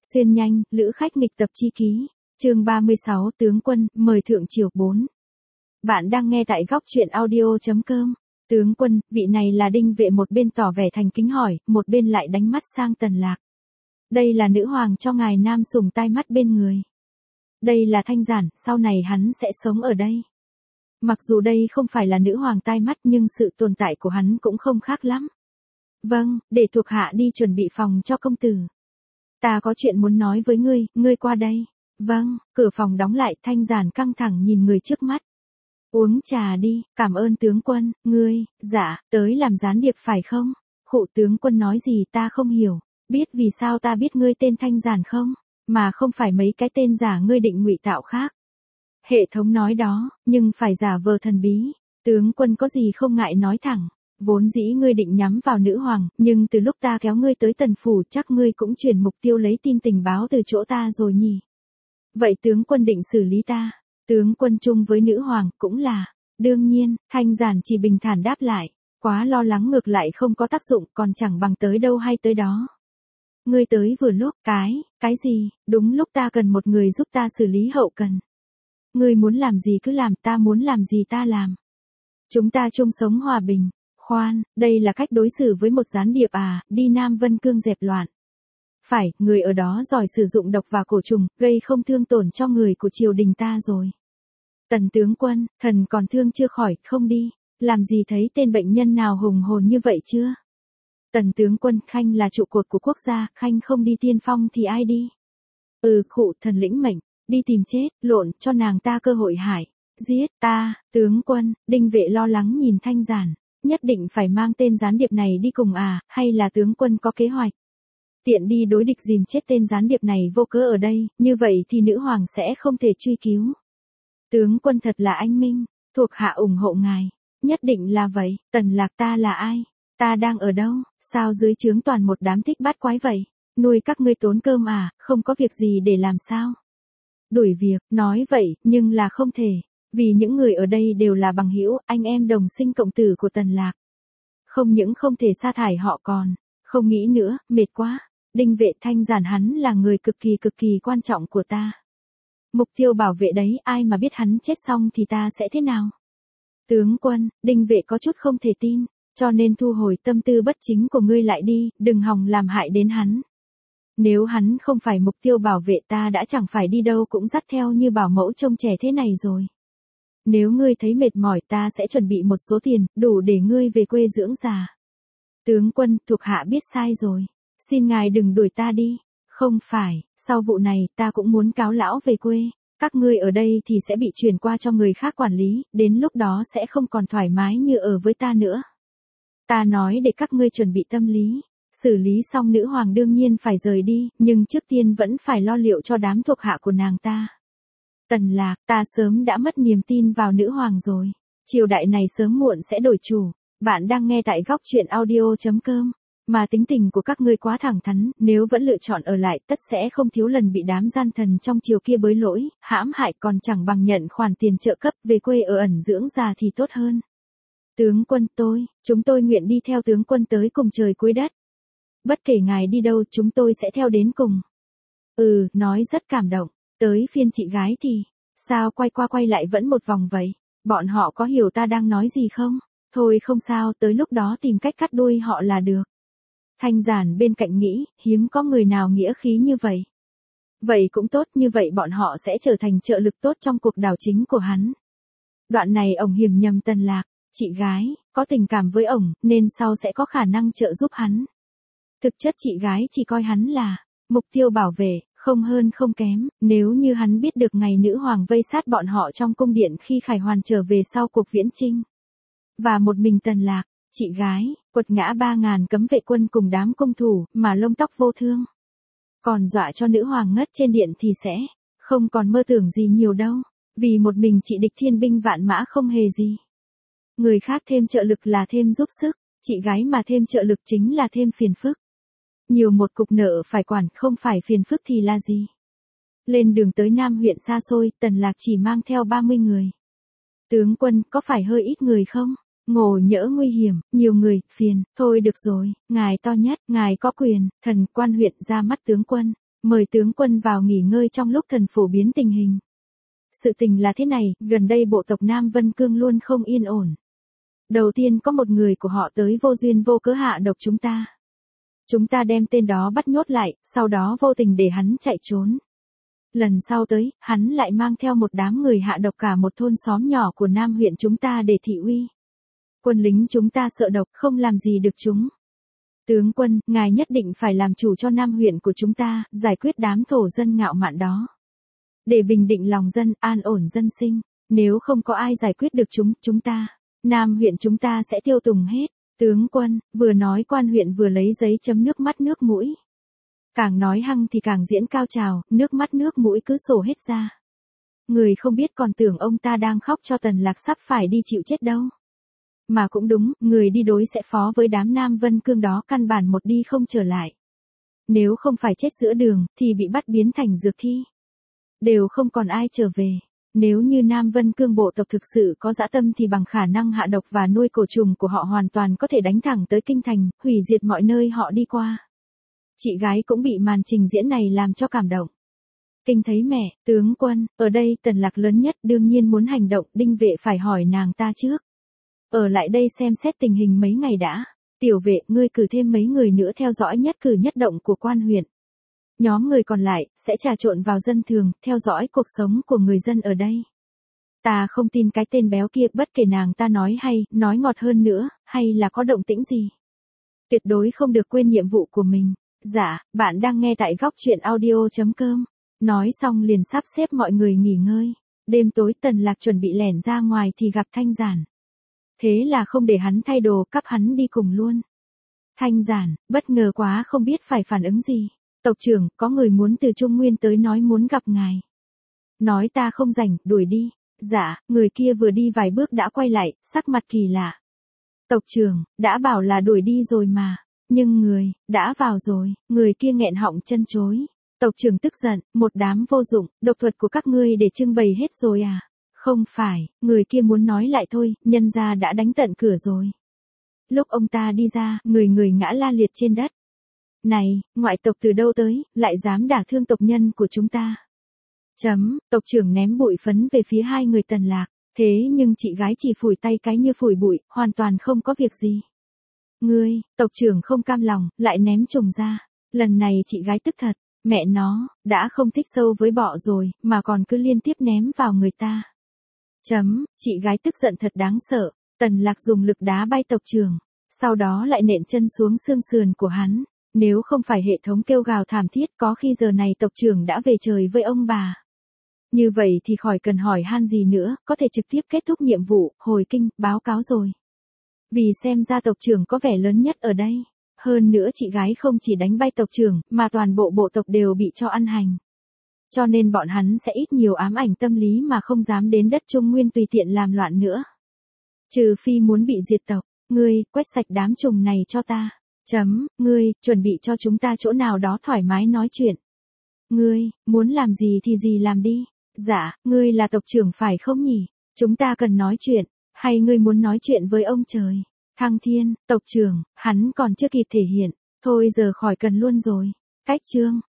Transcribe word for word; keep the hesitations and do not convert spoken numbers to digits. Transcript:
Xuyên nhanh, lữ khách nghịch tập chi ký. Chương ba mươi sáu, tướng quân, mời thượng triều bốn. Bạn đang nghe tại góc truyện audio chấm com. Tướng quân, vị này là Đinh Vệ, một bên tỏ vẻ thành kính hỏi, một bên lại đánh mắt sang Tần Lạc. Đây là nữ hoàng cho ngài nam sủng tai mắt bên người. Đây là Thanh Giản, sau này hắn sẽ sống ở đây. Mặc dù đây không phải là nữ hoàng tai mắt nhưng sự tồn tại của hắn cũng không khác lắm. Vâng, để thuộc hạ đi chuẩn bị phòng cho công tử. Ta có chuyện muốn nói với ngươi, ngươi qua đây. Vâng, cửa phòng đóng lại, Thanh Giản căng thẳng nhìn người trước mắt. Uống trà đi, cảm ơn tướng quân, ngươi, dạ, tới làm gián điệp phải không? Khụ, tướng quân nói gì ta không hiểu, biết vì sao ta biết ngươi tên Thanh Giản không? Mà không phải mấy cái tên giả ngươi định ngụy tạo khác. Hệ thống nói đó, nhưng phải giả vờ thần bí, tướng quân có gì không ngại nói thẳng. Vốn dĩ ngươi định nhắm vào nữ hoàng, nhưng từ lúc ta kéo ngươi tới Tần phủ chắc ngươi cũng chuyển mục tiêu lấy tin tình báo từ chỗ ta rồi nhỉ. Vậy tướng quân định xử lý ta? Tướng quân chung với nữ hoàng cũng là, đương nhiên, Thanh Giản chỉ bình thản đáp lại, quá lo lắng ngược lại không có tác dụng, còn chẳng bằng tới đâu hay tới đó. Ngươi tới vừa lúc, cái, cái gì, đúng lúc ta cần một người giúp ta xử lý hậu cần. Ngươi muốn làm gì cứ làm, ta muốn làm gì ta làm. Chúng ta chung sống hòa bình. Khoan, đây là cách đối xử với một gián điệp à, đi Nam Vân Cương dẹp loạn. Phải, người ở đó giỏi sử dụng độc và cổ trùng, gây không thương tổn cho người của triều đình ta rồi. Tần tướng quân, thần còn thương chưa khỏi, không đi, làm gì thấy tên bệnh nhân nào hùng hồn như vậy chưa? Tần tướng quân, Khanh là trụ cột của quốc gia, Khanh không đi tiên phong thì ai đi? Ừ, khụ, thần lĩnh mệnh, đi tìm chết, lộn, cho nàng ta cơ hội hại. Giết ta, tướng quân, Đinh Vệ lo lắng nhìn Thanh Giản. Nhất định phải mang tên gián điệp này đi cùng à, hay là tướng quân có kế hoạch? Tiện đi đối địch dìm chết tên gián điệp này vô cớ ở đây, như vậy thì nữ hoàng sẽ không thể truy cứu. Tướng quân thật là anh minh, thuộc hạ ủng hộ ngài. Nhất định là vậy, Tần Lạc ta là ai? Ta đang ở đâu? Sao dưới trướng toàn một đám thích bát quái vậy? Nuôi các ngươi tốn cơm à, không có việc gì để làm sao? Đuổi việc, nói vậy, nhưng là không thể. Vì những người ở đây đều là bằng hữu, anh em đồng sinh cộng tử của Tần Lạc. Không những không thể sa thải họ còn, không nghĩ nữa, mệt quá. Đinh Vệ, Thanh Giản hắn là người cực kỳ cực kỳ quan trọng của ta. Mục tiêu bảo vệ đấy, ai mà biết hắn chết xong thì ta sẽ thế nào? Tướng quân, Đinh Vệ có chút không thể tin, cho nên thu hồi tâm tư bất chính của ngươi lại đi, đừng hòng làm hại đến hắn. Nếu hắn không phải mục tiêu bảo vệ ta đã chẳng phải đi đâu cũng dắt theo như bảo mẫu trông trẻ thế này rồi. Nếu ngươi thấy mệt mỏi ta sẽ chuẩn bị một số tiền, đủ để ngươi về quê dưỡng già. Tướng quân, thuộc hạ biết sai rồi. Xin ngài đừng đuổi ta đi. Không phải, sau vụ này ta cũng muốn cáo lão về quê. Các ngươi ở đây thì sẽ bị chuyển qua cho người khác quản lý, đến lúc đó sẽ không còn thoải mái như ở với ta nữa. Ta nói để các ngươi chuẩn bị tâm lý. Xử lý xong nữ hoàng đương nhiên phải rời đi, nhưng trước tiên vẫn phải lo liệu cho đám thuộc hạ của nàng ta. Tần Lạc, ta sớm đã mất niềm tin vào nữ hoàng rồi. Triều đại này sớm muộn sẽ đổi chủ. Bạn đang nghe tại góc truyện audio chấm com. Mà tính tình của các ngươi quá thẳng thắn, nếu vẫn lựa chọn ở lại tất sẽ không thiếu lần bị đám gian thần trong triều kia bới lỗi, hãm hại, còn chẳng bằng nhận khoản tiền trợ cấp về quê ở ẩn dưỡng già thì tốt hơn. Tướng quân, tôi, chúng tôi nguyện đi theo tướng quân tới cùng trời cuối đất. Bất kể ngài đi đâu chúng tôi sẽ theo đến cùng. Ừ, nói rất cảm động. Tới phiên chị gái thì, sao quay qua quay lại vẫn một vòng vậy? Bọn họ có hiểu ta đang nói gì không? Thôi không sao, tới lúc đó tìm cách cắt đuôi họ là được. Thanh Giản bên cạnh nghĩ, hiếm có người nào nghĩa khí như vậy. Vậy cũng tốt, như vậy bọn họ sẽ trở thành trợ lực tốt trong cuộc đảo chính của hắn. Đoạn này ổng hiểm nhầm Tần Lạc, chị gái, có tình cảm với ổng, nên sau sẽ có khả năng trợ giúp hắn. Thực chất chị gái chỉ coi hắn là mục tiêu bảo vệ, không hơn không kém, nếu như hắn biết được ngày nữ hoàng vây sát bọn họ trong cung điện khi Khải Hoàn trở về sau cuộc viễn chinh. Và một mình Tần Lạc, chị gái, quật ngã ba ngàn cấm vệ quân cùng đám công thủ, mà lông tóc vô thương. Còn dọa cho nữ hoàng ngất trên điện thì sẽ không còn mơ tưởng gì nhiều đâu, vì một mình chị địch thiên binh vạn mã không hề gì. Người khác thêm trợ lực là thêm giúp sức, chị gái mà thêm trợ lực chính là thêm phiền phức. Nhiều một cục nợ phải quản, không phải phiền phức thì là gì? Lên đường tới Nam huyện xa xôi, Tần Lạc chỉ mang theo ba mươi người. Tướng quân, có phải hơi ít người không? Ngộ nhỡ nguy hiểm, nhiều người, phiền, thôi được rồi, ngài to nhất, ngài có quyền, thần quan huyện ra mắt tướng quân. Mời tướng quân vào nghỉ ngơi trong lúc thần phổ biến tình hình. Sự tình là thế này, gần đây bộ tộc Nam Vân Cương luôn không yên ổn. Đầu tiên có một người của họ tới vô duyên vô cớ hạ độc chúng ta. Chúng ta đem tên đó bắt nhốt lại, sau đó vô tình để hắn chạy trốn. Lần sau tới, hắn lại mang theo một đám người hạ độc cả một thôn xóm nhỏ của Nam huyện chúng ta để thị uy. Quân lính chúng ta sợ độc không làm gì được chúng. Tướng quân, ngài nhất định phải làm chủ cho Nam huyện của chúng ta, giải quyết đám thổ dân ngạo mạn đó. Để bình định lòng dân, an ổn dân sinh. Nếu không có ai giải quyết được chúng, chúng ta, Nam huyện chúng ta sẽ tiêu tùng hết. Tướng quân, vừa nói quan huyện vừa lấy giấy chấm nước mắt nước mũi. Càng nói hăng thì càng diễn cao trào, nước mắt nước mũi cứ sổ hết ra. Người không biết còn tưởng ông ta đang khóc cho Tần Lạc sắp phải đi chịu chết đâu. Mà cũng đúng, người đi đối sẽ phó với đám Nam Vân Cương đó căn bản một đi không trở lại. Nếu không phải chết giữa đường, thì bị bắt biến thành dược thi. Đều không còn ai trở về. Nếu như Nam Vân Cương bộ tộc thực sự có dã tâm thì bằng khả năng hạ độc và nuôi cổ trùng của họ hoàn toàn có thể đánh thẳng tới kinh thành, hủy diệt mọi nơi họ đi qua. Chị gái cũng bị màn trình diễn này làm cho cảm động. Kinh thấy mẹ, tướng quân, ở đây Tần Lạc lớn nhất đương nhiên muốn hành động, Đinh Vệ phải hỏi nàng ta trước. Ở lại đây xem xét tình hình mấy ngày đã. Tiểu Vệ, ngươi cử thêm mấy người nữa theo dõi nhất cử nhất động của quan huyện. Nhóm người còn lại, sẽ trà trộn vào dân thường, theo dõi cuộc sống của người dân ở đây. Ta không tin cái tên béo kia, bất kể nàng ta nói hay, nói ngọt hơn nữa, hay là có động tĩnh gì. Tuyệt đối không được quên nhiệm vụ của mình. Dạ, bạn đang nghe tại góc truyện audio chấm com. Nói xong liền sắp xếp mọi người nghỉ ngơi. Đêm tối Tần Lạc chuẩn bị lẻn ra ngoài thì gặp Thanh Giản. Thế là không để hắn thay đồ, cắp hắn đi cùng luôn. Thanh Giản, bất ngờ quá không biết phải phản ứng gì. Tộc trưởng, có người muốn từ Trung Nguyên tới nói muốn gặp ngài. Nói ta không rảnh, đuổi đi. Dạ, người kia vừa đi vài bước đã quay lại, sắc mặt kỳ lạ. Tộc trưởng, đã bảo là đuổi đi rồi mà. Nhưng người, đã vào rồi, người kia nghẹn họng chân chối. Tộc trưởng tức giận, một đám vô dụng, độc thuật của các ngươi để trưng bày hết rồi à? Không phải, người kia muốn nói lại thôi, nhân gia đã đánh tận cửa rồi. Lúc ông ta đi ra, người người ngã la liệt trên đất. Này, ngoại tộc từ đâu tới, lại dám đả thương tộc nhân của chúng ta. Chấm, tộc trưởng ném bụi phấn về phía hai người Tần Lạc, thế nhưng chị gái chỉ phủi tay cái như phủi bụi, hoàn toàn không có việc gì. Ngươi, tộc trưởng không cam lòng, lại ném trùng ra. Lần này chị gái tức thật, mẹ nó, đã không thích sâu với bọ rồi, mà còn cứ liên tiếp ném vào người ta. Chấm, chị gái tức giận thật đáng sợ, Tần Lạc dùng lực đá bay tộc trưởng, sau đó lại nện chân xuống xương sườn của hắn. Nếu không phải hệ thống kêu gào thảm thiết có khi giờ này tộc trưởng đã về trời với ông bà. Như vậy thì khỏi cần hỏi han gì nữa, có thể trực tiếp kết thúc nhiệm vụ, hồi kinh, báo cáo rồi. Vì xem ra tộc trưởng có vẻ lớn nhất ở đây. Hơn nữa chị gái không chỉ đánh bay tộc trưởng, mà toàn bộ bộ tộc đều bị cho ăn hành. Cho nên bọn hắn sẽ ít nhiều ám ảnh tâm lý mà không dám đến đất Trung Nguyên tùy tiện làm loạn nữa. Trừ phi muốn bị diệt tộc, ngươi, quét sạch đám trùng này cho ta. Chấm, ngươi, chuẩn bị cho chúng ta chỗ nào đó thoải mái nói chuyện. Ngươi, muốn làm gì thì gì làm đi. Dạ, ngươi là tộc trưởng phải không nhỉ? Chúng ta cần nói chuyện, hay ngươi muốn nói chuyện với ông trời? Thăng Thiên, tộc trưởng, hắn còn chưa kịp thể hiện, thôi giờ khỏi cần luôn rồi. Cách chương.